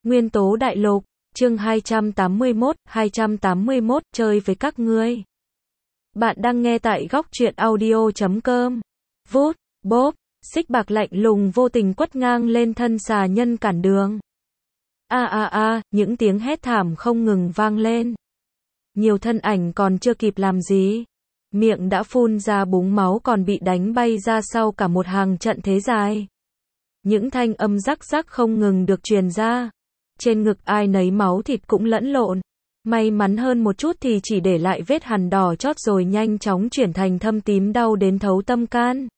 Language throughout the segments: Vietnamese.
Nguyên tố đại lục, chương 281, chơi với các ngươi. Bạn đang nghe tại góc truyện audio.com. Vút, bốp, xích bạc lạnh lùng vô tình quất ngang lên thân xà nhân cản đường. Những tiếng hét thảm không ngừng vang lên. Nhiều thân ảnh còn chưa kịp làm gì, miệng đã phun ra búng máu còn bị đánh bay ra sau cả một hàng trận thế dài. Những thanh âm rắc rắc không ngừng được truyền ra. Trên ngực ai nấy máu thịt cũng lẫn lộn. May mắn hơn một chút thì chỉ để lại vết hằn đỏ chót rồi nhanh chóng chuyển thành thâm tím đau đến thấu tâm can.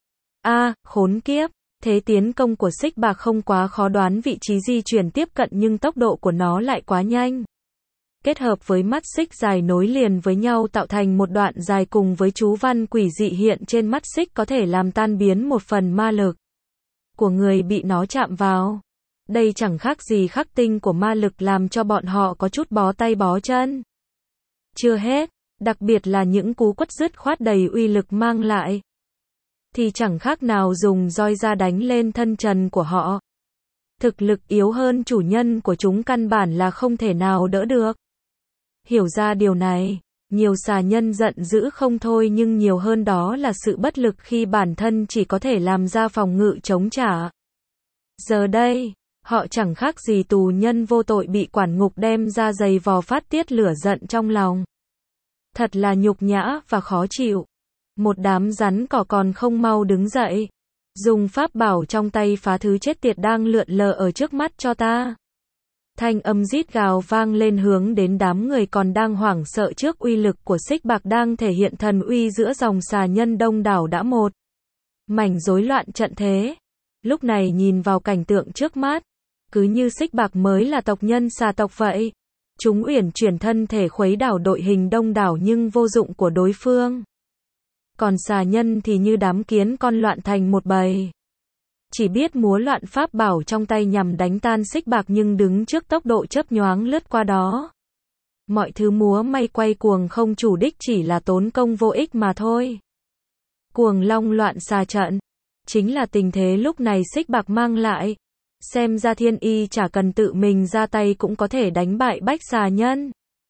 Khốn kiếp, thế tiến công của xích bạc không quá khó đoán, vị trí di chuyển tiếp cận nhưng tốc độ của nó lại quá nhanh. Kết hợp với mắt xích dài nối liền với nhau tạo thành một đoạn dài cùng với chú văn quỷ dị hiện trên mắt xích có thể làm tan biến một phần ma lực của người bị nó chạm vào. Đây chẳng khác gì khắc tinh của ma lực làm cho bọn họ có chút bó tay bó chân. Chưa hết, đặc biệt là những cú quất dứt khoát đầy uy lực mang lại, thì chẳng khác nào dùng roi ra đánh lên thân trần của họ. Thực lực yếu hơn chủ nhân của chúng căn bản là không thể nào đỡ được. Hiểu ra điều này, nhiều xà nhân giận dữ không thôi, nhưng nhiều hơn đó là sự bất lực khi bản thân chỉ có thể làm ra phòng ngự chống trả. Giờ đây, họ chẳng khác gì tù nhân vô tội bị quản ngục đem ra giày vò phát tiết lửa giận trong lòng. Thật là nhục nhã và khó chịu. Một đám rắn cỏ còn không mau đứng dậy, dùng pháp bảo trong tay phá thứ chết tiệt đang lượn lờ ở trước mắt cho ta. Thanh âm rít gào vang lên hướng đến đám người còn đang hoảng sợ trước uy lực của xích bạc đang thể hiện thần uy giữa dòng xà nhân đông đảo đã một mảnh rối loạn trận thế. Lúc này nhìn vào cảnh tượng trước mắt, cứ như xích bạc mới là tộc nhân xà tộc vậy. Chúng uyển chuyển thân thể khuấy đảo đội hình đông đảo nhưng vô dụng của đối phương. Còn xà nhân thì như đám kiến con loạn thành một bầy, chỉ biết múa loạn pháp bảo trong tay nhằm đánh tan xích bạc, nhưng đứng trước tốc độ chớp nhoáng lướt qua đó. Mọi thứ múa may quay cuồng không chủ đích, chỉ là tốn công vô ích mà thôi. Cuồng long loạn xà trận, chính là tình thế lúc này xích bạc mang lại. Xem ra thiên y chả cần tự mình ra tay cũng có thể đánh bại bách xà nhân.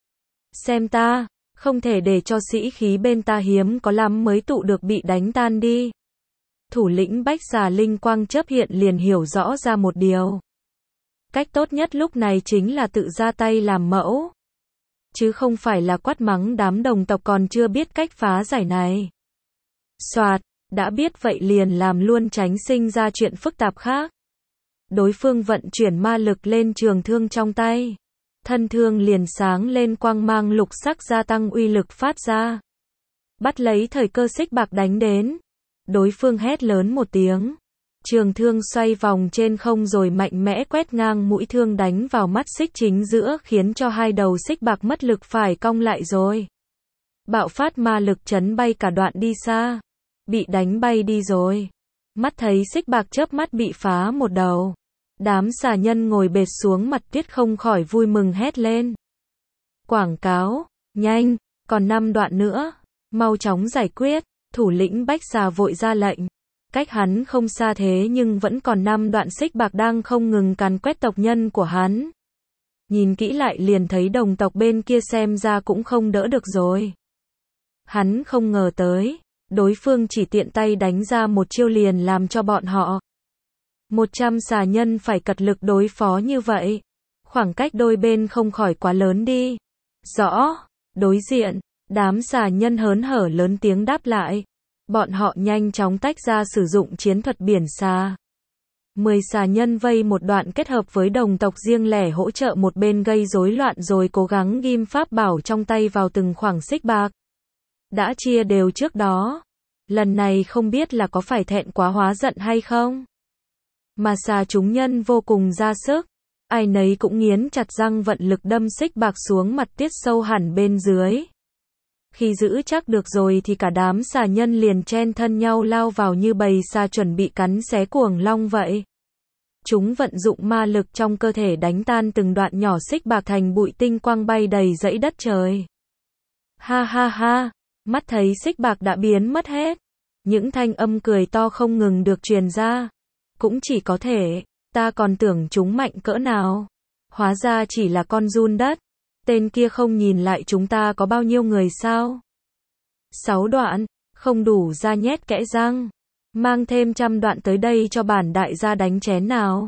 Xem ta, không thể để cho sĩ khí bên ta hiếm có lắm mới tụ được bị đánh tan đi. Thủ lĩnh bách xà linh quang chớp hiện liền hiểu rõ ra một điều. Cách tốt nhất lúc này chính là tự ra tay làm mẫu, chứ không phải là quát mắng đám đồng tộc còn chưa biết cách phá giải này. Soạt, đã biết vậy liền làm luôn, tránh sinh ra chuyện phức tạp khác. Đối phương vận chuyển ma lực lên trường thương trong tay. Thân thương liền sáng lên quang mang lục sắc, gia tăng uy lực phát ra. Bắt lấy thời cơ xích bạc đánh đến. Đối phương hét lớn một tiếng. Trường thương xoay vòng trên không rồi mạnh mẽ quét ngang mũi thương đánh vào mắt xích chính giữa, khiến cho hai đầu xích bạc mất lực phải cong lại rồi. Bạo phát ma lực chấn bay cả đoạn đi xa. Bị đánh bay đi rồi. Mắt thấy xích bạc chớp mắt bị phá một đầu. Đám xà nhân ngồi bệt xuống mặt tuyết không khỏi vui mừng hét lên. Quảng cáo, nhanh, còn 5 đoạn nữa, mau chóng giải quyết. Thủ lĩnh bách xà vội ra lệnh. Cách hắn không xa thế nhưng vẫn còn 5 đoạn xích bạc đang không ngừng càn quét tộc nhân của hắn. Nhìn kỹ lại liền thấy đồng tộc bên kia xem ra cũng không đỡ được rồi. Hắn không ngờ tới, đối phương chỉ tiện tay đánh ra một chiêu liền làm cho bọn họ 100 xà nhân phải cật lực đối phó như vậy. Khoảng cách đôi bên không khỏi quá lớn đi. Rõ, đối diện, đám xà nhân hớn hở lớn tiếng đáp lại. Bọn họ nhanh chóng tách ra sử dụng chiến thuật biển xà. 10 xà nhân vây một đoạn kết hợp với đồng tộc riêng lẻ hỗ trợ một bên gây rối loạn rồi cố gắng ghim pháp bảo trong tay vào từng khoảng xích bạc. Đã chia đều trước đó. Lần này không biết là có phải thẹn quá hóa giận hay không. Mà xà chúng nhân vô cùng ra sức. Ai nấy cũng nghiến chặt răng vận lực đâm xích bạc xuống mặt tiết sâu hẳn bên dưới. Khi giữ chắc được rồi thì cả đám xà nhân liền chen thân nhau lao vào như bầy xà chuẩn bị cắn xé cuồng long vậy. Chúng vận dụng ma lực trong cơ thể đánh tan từng đoạn nhỏ xích bạc thành bụi tinh quang bay đầy dãy đất trời. Ha, mắt thấy xích bạc đã biến mất hết. Những thanh âm cười to không ngừng được truyền ra. Cũng chỉ có thể, ta còn tưởng chúng mạnh cỡ nào. Hóa ra chỉ là con giun đất. Tên kia không nhìn lại chúng ta có bao nhiêu người sao? 6 đoạn, không đủ ra nhét kẽ răng. Mang thêm 100 đoạn tới đây cho bản đại gia đánh chén nào.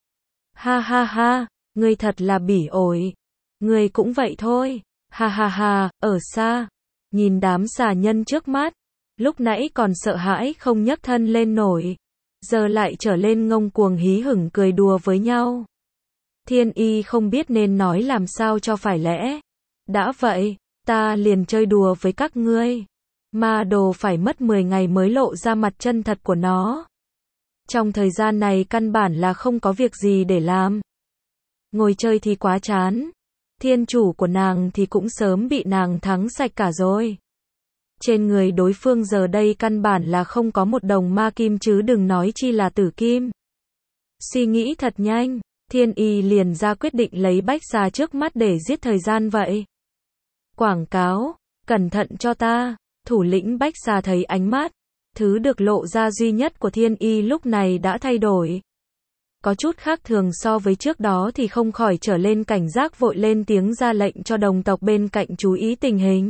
Ha ha ha, ngươi thật là bỉ ổi. Ngươi cũng vậy thôi. Ha ha ha, ở xa. Nhìn đám xà nhân trước mắt. Lúc nãy còn sợ hãi không nhấc thân lên nổi. Giờ lại trở lên ngông cuồng hí hửng cười đùa với nhau. Thiên Y không biết nên nói làm sao cho phải lẽ. Đã vậy, ta liền chơi đùa với các ngươi. Ma đồ phải mất 10 ngày mới lộ ra mặt chân thật của nó. Trong thời gian này căn bản là không có việc gì để làm. Ngồi chơi thì quá chán. Thiên chủ của nàng thì cũng sớm bị nàng thắng sạch cả rồi. Trên người đối phương giờ đây căn bản là không có một đồng ma kim chứ đừng nói chi là tử kim. Suy nghĩ thật nhanh, Thiên Y liền ra quyết định lấy bách xà trước mắt để giết thời gian vậy. Quảng cáo, cẩn thận cho ta. Thủ lĩnh bách xà thấy ánh mắt, thứ được lộ ra duy nhất của Thiên Y lúc này đã thay đổi. Có chút khác thường so với trước đó thì không khỏi trở lên cảnh giác vội lên tiếng ra lệnh cho đồng tộc bên cạnh chú ý tình hình.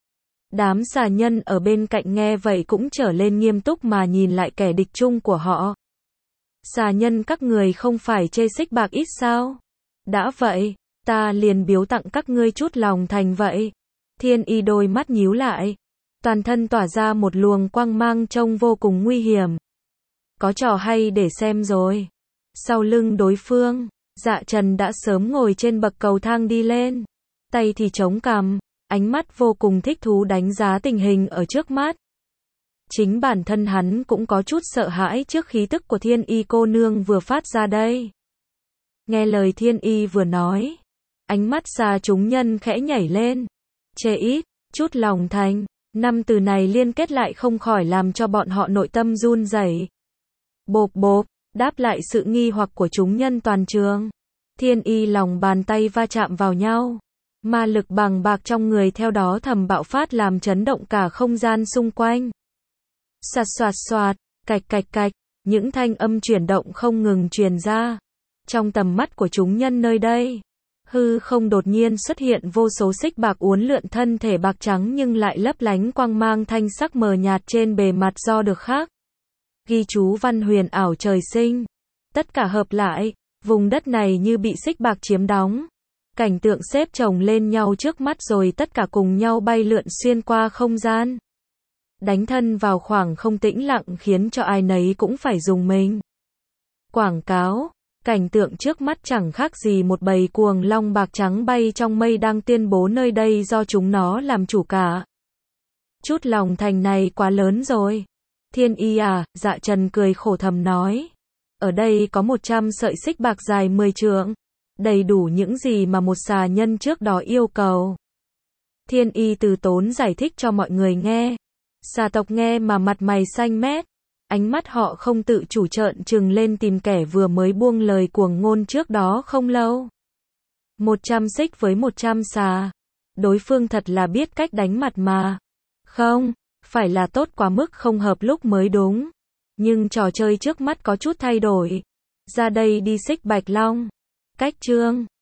Đám xà nhân ở bên cạnh nghe vậy cũng trở lên nghiêm túc mà nhìn lại kẻ địch chung của họ. Xà nhân các người không phải chê xích bạc ít sao? Đã vậy, ta liền biếu tặng các ngươi chút lòng thành vậy. Thiên Y đôi mắt nhíu lại. Toàn thân tỏa ra một luồng quang mang trông vô cùng nguy hiểm. Có trò hay để xem rồi. Sau lưng đối phương, Dạ Trần đã sớm ngồi trên bậc cầu thang đi lên. Tay thì chống cằm, ánh mắt vô cùng thích thú đánh giá tình hình ở trước mắt. Chính bản thân hắn cũng có chút sợ hãi trước khí tức của Thiên Y cô nương vừa phát ra đây. Nghe lời Thiên Y vừa nói, ánh mắt xà chúng nhân khẽ nhảy lên. Chê ít, chút lòng thành. 5 từ này liên kết lại không khỏi làm cho bọn họ nội tâm run rẩy. Bộp bộp, đáp lại sự nghi hoặc của chúng nhân toàn trường. Thiên Y lòng bàn tay va chạm vào nhau. Ma lực bằng bạc trong người theo đó thầm bạo phát làm chấn động cả không gian xung quanh. Xoạt xoạt xoạt, cạch cạch cạch, những thanh âm chuyển động không ngừng truyền ra. Trong tầm mắt của chúng nhân nơi đây, hư không đột nhiên xuất hiện vô số xích bạc uốn lượn thân thể bạc trắng nhưng lại lấp lánh quang mang thanh sắc mờ nhạt trên bề mặt do được khắc ghi chú văn huyền ảo trời sinh. Tất cả hợp lại, vùng đất này như bị xích bạc chiếm đóng. Cảnh tượng xếp chồng lên nhau trước mắt rồi tất cả cùng nhau bay lượn xuyên qua không gian. Đánh thân vào khoảng không tĩnh lặng khiến cho ai nấy cũng phải rùng mình. Quảng cáo. Cảnh tượng trước mắt chẳng khác gì một bầy cuồng long bạc trắng bay trong mây đang tuyên bố nơi đây do chúng nó làm chủ cả. Chút lòng thành này quá lớn rồi. Thiên Y à, Dạ Trần cười khổ thầm nói. Ở đây có 100 sợi xích bạc dài 10 trượng. Đầy đủ những gì mà một xà nhân trước đó yêu cầu. Thiên Y từ tốn giải thích cho mọi người nghe. Xà tộc nghe mà mặt mày xanh mét. Ánh mắt họ không tự chủ trợn trừng lên tìm kẻ vừa mới buông lời cuồng ngôn trước đó không lâu. 100 xích với 100 xà. Đối phương thật là biết cách đánh mặt mà. Không, phải là tốt quá mức không hợp lúc mới đúng. Nhưng trò chơi trước mắt có chút thay đổi. Ra đây đi xích bạch long. Cách chương